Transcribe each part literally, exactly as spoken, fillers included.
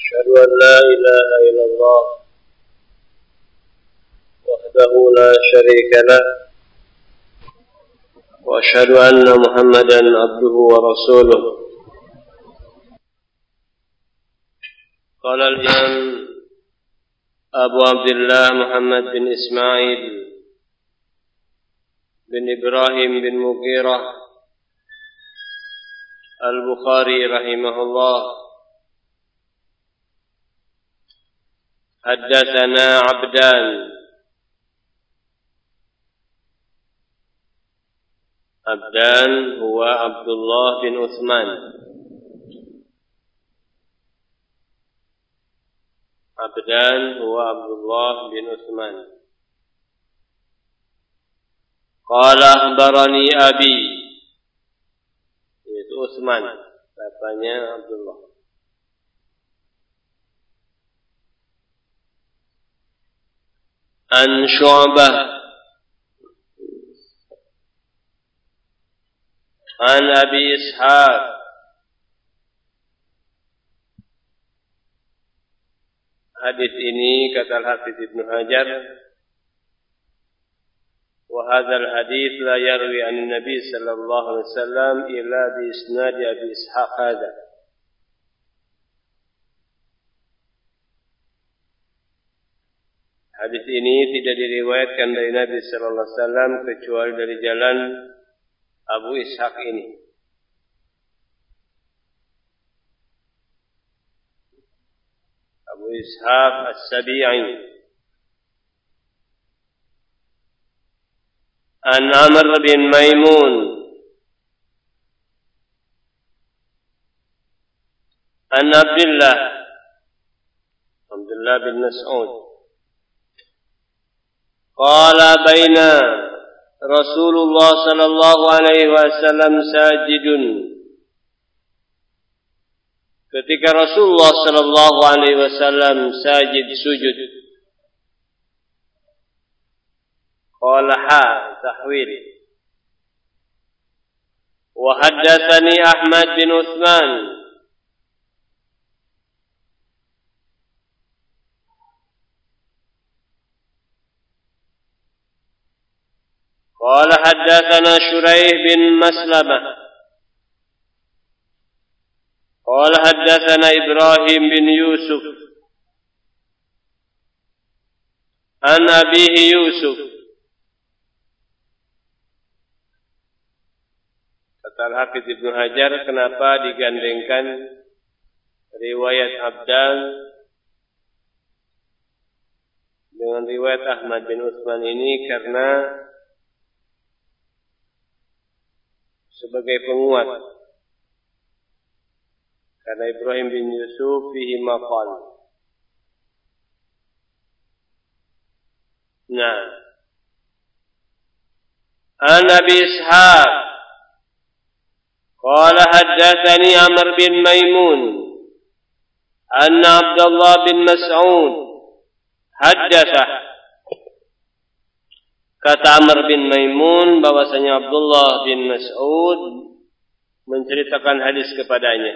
أشهد أن لا إله إلا الله وحده لا شريك له وأشهد أن محمدا عبده ورسوله. قال الإمام أبو عبد الله محمد بن إسماعيل بن إبراهيم بن مغيرة البخاري رحمه الله: حدثنا عبدان. عبدان هو عبد الله بن عثمان. عبدان هو عبد الله بن عثمان. قال أخبرني أبي، yaitu Utsman, bapaknya Abdullah. An Syu'bah an Abi Ishaq hadis ini kata Al-Hafidz Ibnu Hajar, wa hadzal hadits la yarwi an Nabi sallallahu alaihi wasallam illa bi isnad Abi Ishaq hadza. Hadis ini tidak diriwayatkan dari Nabi sallallahu alaihi wasallam kecuali dari jalan Abu Ishaq ini. Abu Ishaq As-Sabi'i. An Amr bin Maimun An Abdullah Abdullah bin Mas'ud qala baina Rasulullah sallallahu alaihi wasallam sajidun. Ketika Rasulullah sallallahu alaihi wasallam sajid sujud, qala ha tahwil. Wa haddatsani Ahmad bin Utsman qala haddatsana Shuraih bin Maslamah qala haddatsana Ibrahim bin Yusuf an abihi Yusuf. Kata Al-Hafidz Ibnu Hajar, kenapa digandengkan riwayat Abdan dengan riwayat Ahmad bin Utsman ini? Karena sebagai penguat, karena Ibrahim bin Yusuf fihi maqal. Nah, an Abi Ishaq qala haddatsani Amr bin Maimun anna Abdullah bin Mas'ud haddatsa. Kata Amr bin Maimun bahwasanya Abdullah bin Mas'ud menceritakan hadis kepadanya.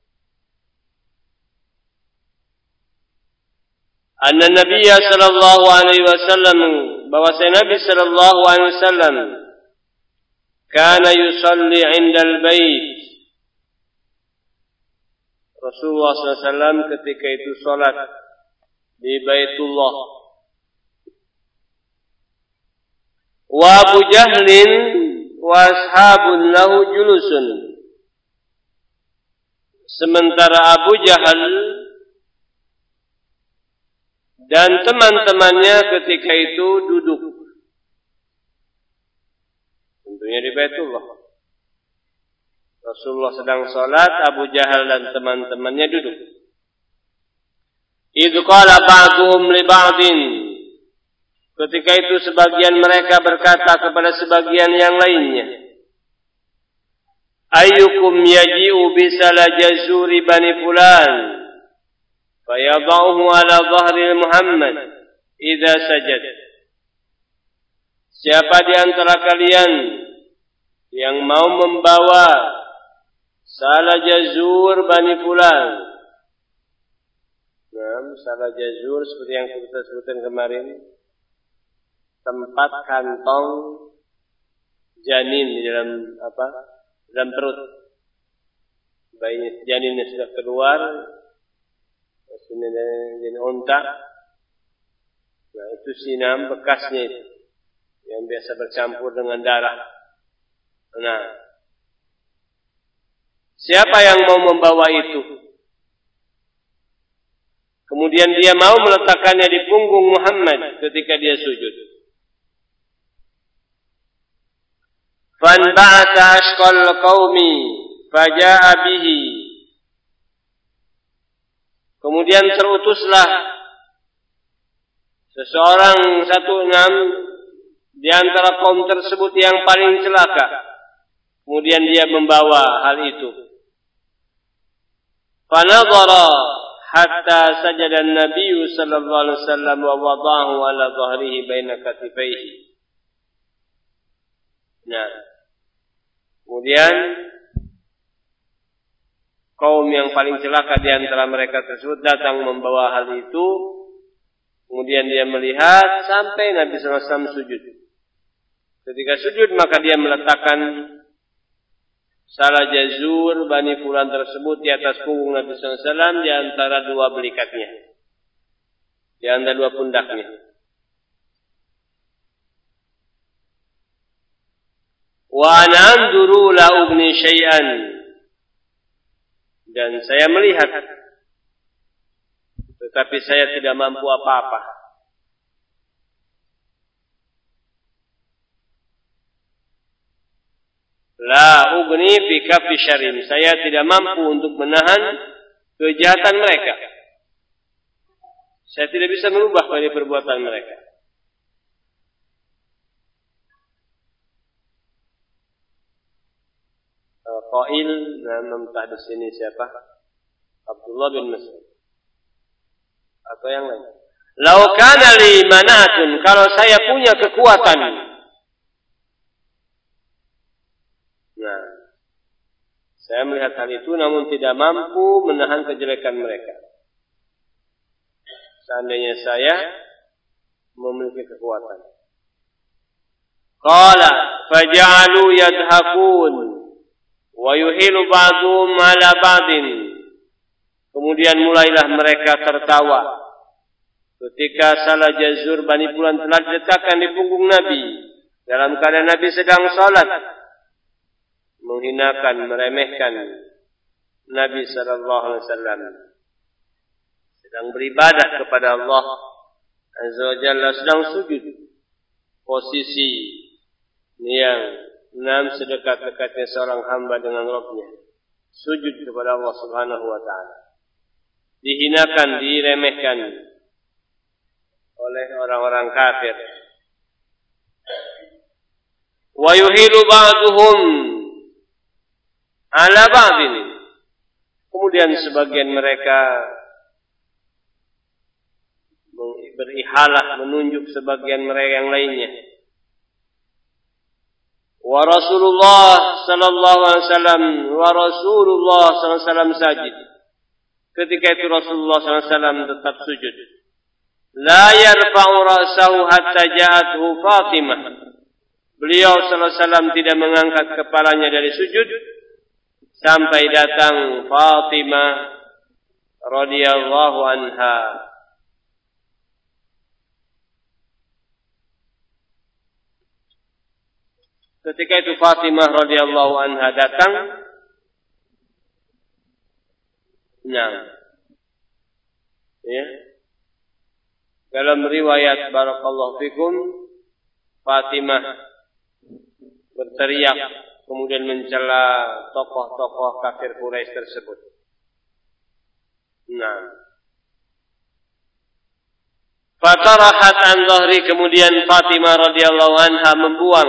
Anna Nabiyya sallallahu alaihi wasallam, bahwasanya Nabi sallallahu alaihi wasallam kana yusalli 'indal bait. Rasulullah sallallahu alaihi wasallam ketika itu salat di Baitullah. Wa Abu Jahlin wa ashabun lahu julusun. Sementara Abu Jahal dan teman-temannya ketika itu duduk. Tentunya di Baitullah. Rasulullah sedang salat, Abu Jahal dan teman-temannya duduk. Idz qala ba'dhum li ba'din. Ketika itu sebagian mereka berkata kepada sebagian yang lainnya, ayyukum yaji'u bisala jazuri bani fulan fayada'uhu ala dhahri Muhammad idza sajad. Siapa di antara kalian yang mau membawa sala jazur bani fulan Nam salah jazur seperti yang kita sebutkan kemarin, tempat kantong janin di dalam apa? Dalam perut. Bayi janinnya sudah keluar, maksudnya janin unta. Nah, itu sinam bekasnya itu, yang biasa bercampur dengan darah. Nah, siapa yang mau membawa itu? Kemudian dia mau meletakkannya di punggung Muhammad ketika dia sujud. Fanba'atha ashqal qaumi faja'a bihi. Kemudian terutuslah seseorang satu enam di antara kaum tersebut yang paling celaka. Kemudian dia membawa hal itu. Fanadhara hatta sajada an-nabiy sallallahu alaihi wasallam wa wada'ahu ala dhahrihi baina katifaihi. Nah, kemudian kaum yang paling celaka di antara mereka tersebut datang membawa hal itu. Kemudian dia melihat sampai Nabi sallallahu alaihi wasallam sujud. Ketika sujud maka dia meletakkan salah jazur Bani Fulan tersebut di atas punggung Nabi sallallahu alaihi wasallam di antara dua belikatnya, di antara dua pundaknya. Wa ana anzuru la ugni syai'an, dan saya melihat tetapi saya tidak mampu apa-apa. La ugni fi kaffi syarrin, saya tidak mampu untuk menahan kejahatan mereka. Saya tidak bisa merubah pada perbuatan mereka. Qail, nama di sini siapa? Abdullah bin Mas'ud atau yang lain. Lau kana li manatun, kalau saya punya kekuatan. Nah, saya melihat hal itu namun tidak mampu menahan kejelekan mereka. Seandainya saya memiliki kekuatan. Qala faja'alu yadhakun wa yuhilu ba'dhum 'ala ba'din. Kemudian mulailah mereka tertawa ketika salah jazur Bani Fulan telah diletakkan di punggung Nabi dalam keadaan Nabi sedang salat, menghinakan, meremehkan Nabi sallallahu alaihi wasallam sedang beribadah kepada Allah Azza wa Jalla, sedang sujud, posisi yang enam sedekat-dekatnya seorang hamba dengan Rabb-Nya, sujud kepada Allah Subhanahu wa taala, dihinakan, diremehkan oleh orang-orang kafir. Wa yuhilu ba'duhum 'ala ba'din, kemudian sebagian mereka berihalah menunjuk sebagian mereka yang lainnya. Wa Rasulullah sallallahu alaihi wasallam wa Rasulullah sallallahu alaihi wasallam sajid. Ketika itu Rasulullah sallallahu alaihi wasallam tetap sujud. La yarfa'u ra'sahu hatta ja'athu Fatimah. Beliau sallallahu alaihi wasallam tidak mengangkat kepalanya dari sujud sampai datang Fatimah radhiyallahu anha. Ketika itu Fatimah radhiyallahu anha datang. Nah, ya. Dalam riwayat barakallahu fikum, Fatimah berteriak kemudian mencela tokoh-tokoh kafir Quraisy tersebut. Nah, fatarahat an dhahri, kemudian Fatimah radhiyallahu anha membuang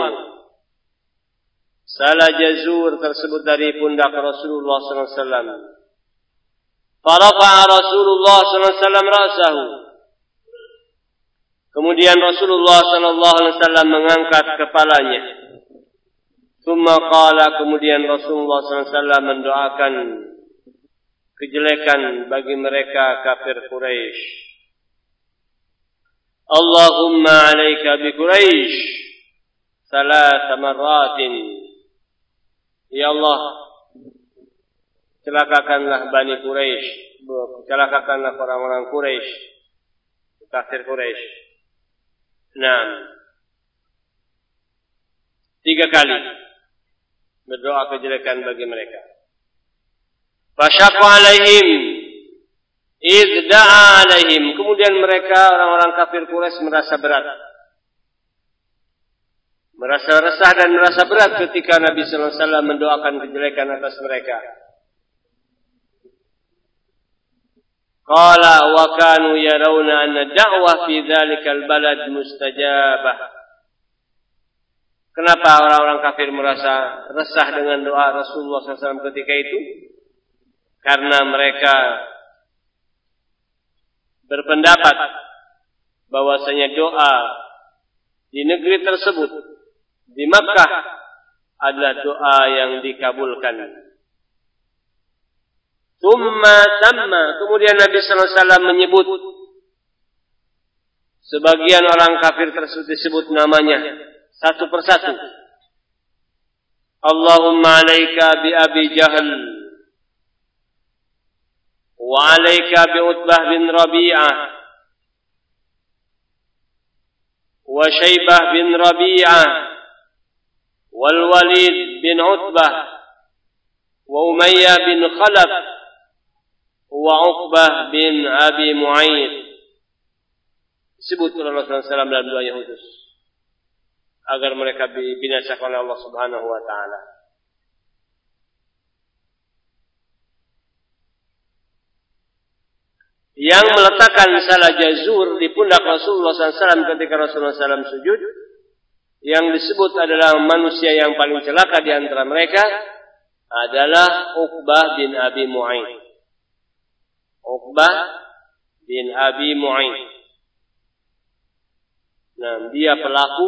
salah jazur tersebut dari pundak Rasulullah sallallahu alaihi wasallam. Farafa'a Rasulullah sallallahu alaihi wasallam ra'sahu. Kemudian Rasulullah sallallahu alaihi wasallam mengangkat kepalanya. Tsumma qala, kemudian Rasulullah sallallahu alaihi wasallam mendoakan kejelekan bagi mereka kafir Quraisy. Allahumma 'alaika bi Quraisy salas marratin. Ya Allah, celakakanlah Bani Quraisy, celakakanlah orang-orang Quraisy, kafir Quraisy. Naam. Tiga kali berdoa kejelekan bagi mereka. Fasyaqqa alaihim idh da'a alaihim. Kemudian mereka orang-orang kafir Quraisy merasa berat, merasa resah dan merasa berat ketika Nabi sallallahu alaihi wasallam mendoakan kejelekan atas mereka. Qala wa kanu yarawna anna da'wah fi dzalikal balad mustajabah. Kenapa orang-orang kafir merasa resah dengan doa Rasulullah sallallahu alaihi wasallam ketika itu? Karena mereka berpendapat bahwasanya doa di negeri tersebut, di Makkah, adalah doa yang dikabulkan. Tsumma samma, kemudian Nabi sallallahu alaihi wasallam menyebut sebagian orang kafir tersebut, disebut namanya satu persatu. Allahumma 'alaika bi Abi Jahl wa 'alaika bi Utbah bin Rabi'ah wa Syaibah bin Rabi'ah wal Walid bin Utbah wa Umayyah bin Khalaf wa Uqbah bin Abi Mu'ayyid. Disebut oleh Rasulullah sallallahu alaihi wasallam dalam doanya khusus agar mereka dibinasakan oleh Allah Subhanahu wa taala. Yang meletakkan salah jazur di pundak Rasulullah sallallahu alaihi wasallam ketika Rasulullah sallallahu alaihi wasallam sujud, yang disebut adalah manusia yang paling celaka di antara mereka adalah Uqbah bin Abi Mu'ayyid. Uqbah bin Abi Mu'ayyid. Nah, dia pelaku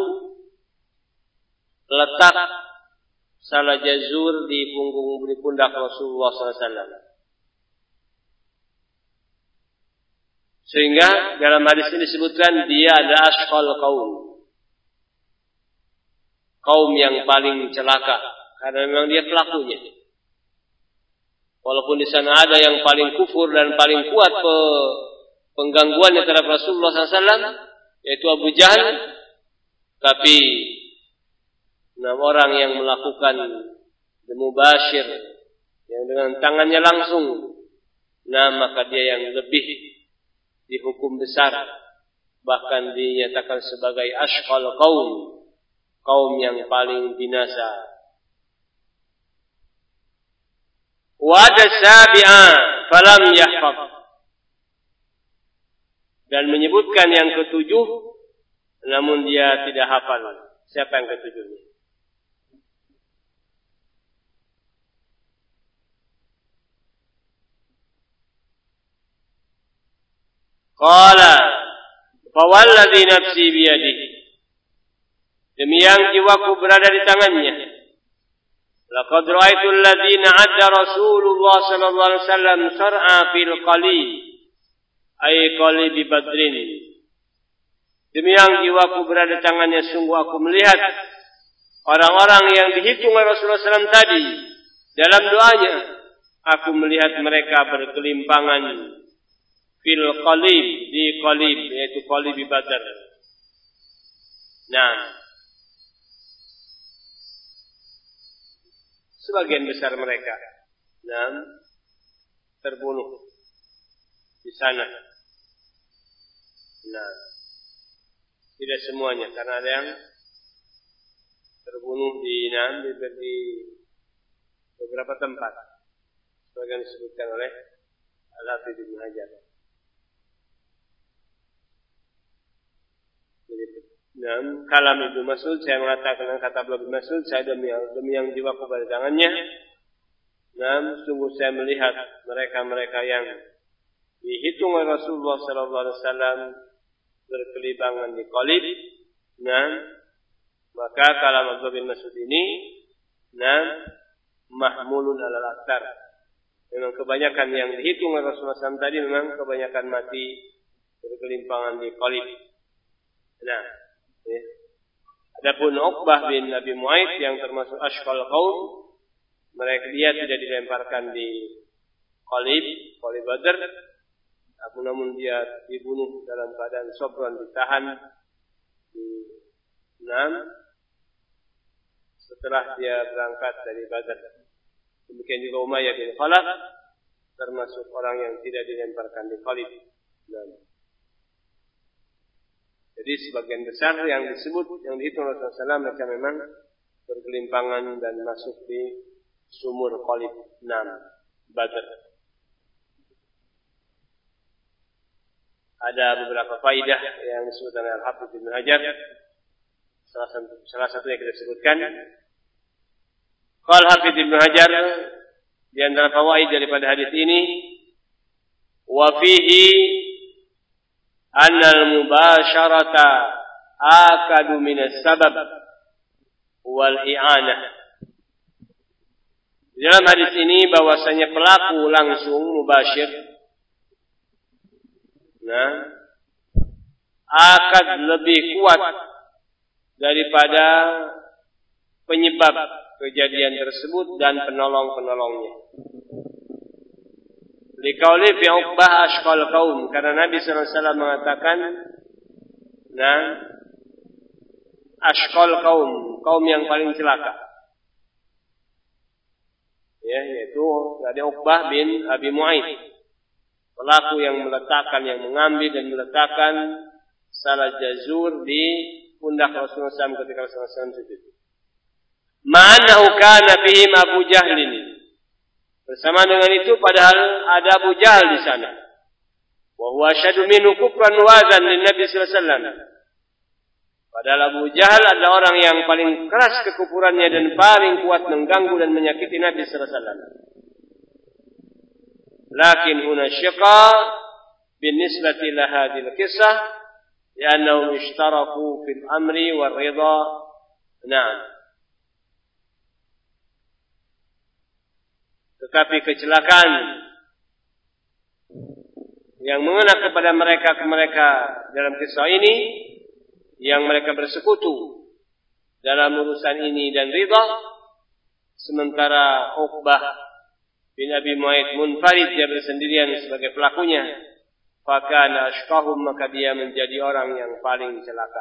letak salah jazur di punggung di pundak Rasulullah sallallahu alaihi wasallam. Sehingga dalam hadis ini disebutkan dia adalah asqal qaum. Kaum yang paling celaka karena memang dia pelakunya. Walaupun di sana ada yang paling kufur dan paling kuat penggangguannya terhadap Rasulullah sallallahu alaihi wasallam, yaitu Abu Jahal, tapi enam orang yang melakukan mubashir, yang dengan tangannya langsung, nah maka dia yang lebih dihukum besar, bahkan dinyatakan sebagai asqal qaum, kaum yang paling binasa. Wa ada sabi'a falam yahfaz, dan menyebutkan yang ketujuh namun dia tidak hafal. Siapa yang ketujuhnya? Qala fawalladhi nafsi biyadihi, demi yang jiwaku berada di tangannya, laqad ra'aitu alladhina 'adda Rasulullah sallallahu alaihi wasallam sar'a fil qalib ay qalib badrin. Demi yang jiwaku berada di tangannya, sungguh aku melihat orang-orang yang dihitung oleh Rasulullah sallallahu alaihi wasallam tadi dalam doanya. Aku melihat mereka berkelimpangan fil qalib, di qalib, yaitu qalib Badar. Nah, sebagian besar mereka nah, terbunuh di sana. Nah, tidak semuanya, karena ada yang terbunuh di nah, di, di beberapa tempat. Sebagian disebutkan oleh Al-Hafidz Ibnu Hajar. Nah, kalam Ibnu Mas'ud, saya mengatakan kata Ibnu Mas'ud, saya demi, demi yang jiwaku pada tangannya, nah, sungguh saya melihat mereka-mereka yang dihitung oleh Rasulullah sallallahu alaihi wasallam berkelibangan di qalib. Nah, maka kalam Ibnu Mas'ud ini, nah, mahmulun alal aktar, Memang kebanyakan yang dihitung oleh Rasulullah shallallahu alaihi wasallam tadi memang kebanyakan mati bergelimpangan di qalib. Nah, ya. Adapun Uqbah bin Abi Mu'ayth yang termasuk ashqal qaum, mereka dia tidak dilemparkan di qalib, qalib Badr, namun dia dibunuh dalam keadaan sobran, ditahan di enam setelah dia berangkat dari Badr. Demikian juga Umayyah bin Khalaf termasuk orang yang tidak dilemparkan di qalib. Nah. Jadi sebagian besar yang disebut, yang dihitung Rasulullah shallallahu alaihi wasallam mereka memang bergelimpangan dan masuk di sumur qalib enam Badr. Ada beberapa faidah yang disebutkan oleh Al-Hafidz Ibnu Hajar. Salah satu salah satu yang kita sebutkan. Qala Al-Hafidz Ibnu Hajar di antara fawaid daripada hadis ini, wa fihi annal mubasharata akadu minas sabab wal i'anah. Di dalam hadis ini bahwasanya pelaku langsung mubashir, nah, akad lebih kuat daripada penyebab kejadian tersebut dan penolong-penolongnya. Liqauli fi Uqbah ashqal qaum, karena Nabi sallallahu alaihi wasallam mengatakan, nah, ashqal qaum, kaum yang paling celaka. Ya, yaitu dari Uqbah bin Abi Mu'ayth, pelaku yang meletakkan, yang mengambil dan meletakkan salah jazur di pundak Rasulullah shallallahu alaihi wasallam ketika Rasulullah shallallahu alaihi wasallam sujud. Ma'anahu kana fihim Abu Jahlin. Bersama dengan itu padahal ada Abu Jahal di sana. Wa huwa asyaddu minhu kufran wazan lin Nabi sallallahu alaihi wasallam. Padahal Abu Jahal adalah orang yang paling keras kekufurannya dan paling kuat mengganggu dan menyakiti Nabi sallallahu alaihi wasallam. Lakin huna syiqa binisbati ila hadhihi al-qissah li'annahum ishtaraku fil amri war ridha. Nah, tetapi kecelakaan yang mengena kepada mereka ke mereka dalam kisah ini, yang mereka bersekutu dalam urusan ini dan ridha, sementara Uqbah bin Abi Mu'ayth munfarid, dia bersendirian sebagai pelakunya, fakana ashqahum, maka dia menjadi orang yang paling celaka.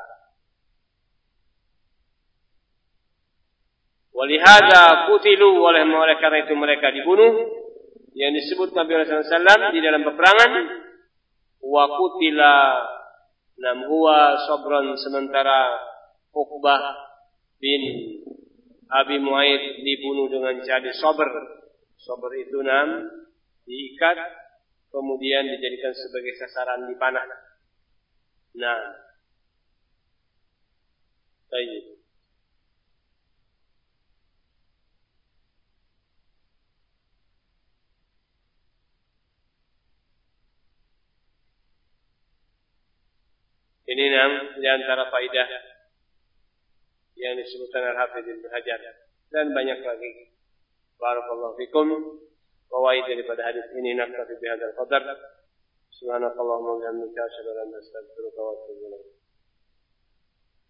Walihada kutilu, oleh oleh karena itu mereka dibunuh, yang disebut Nabi sallallahu alaihi wasallam di dalam peperangan. Wa kutila nam huwa sabran, sementara Uqbah bin Abi Mu'ayth dibunuh dengan cara sabr. Sabr itu nam diikat kemudian dijadikan sebagai sasaran dipanah. Nah, baik. Ini enam di antara faidah yang disebutkan Al-Hafidz Ibnu Hajar dan banyak lagi. Barakallahu fikum. Fawaid daripada hadis ini naktafi bihadzal qadar. Subhanakallahumma wa bihamdika asyhadu an la ilaha illa anta astaghfiruka wa atubu ilaik.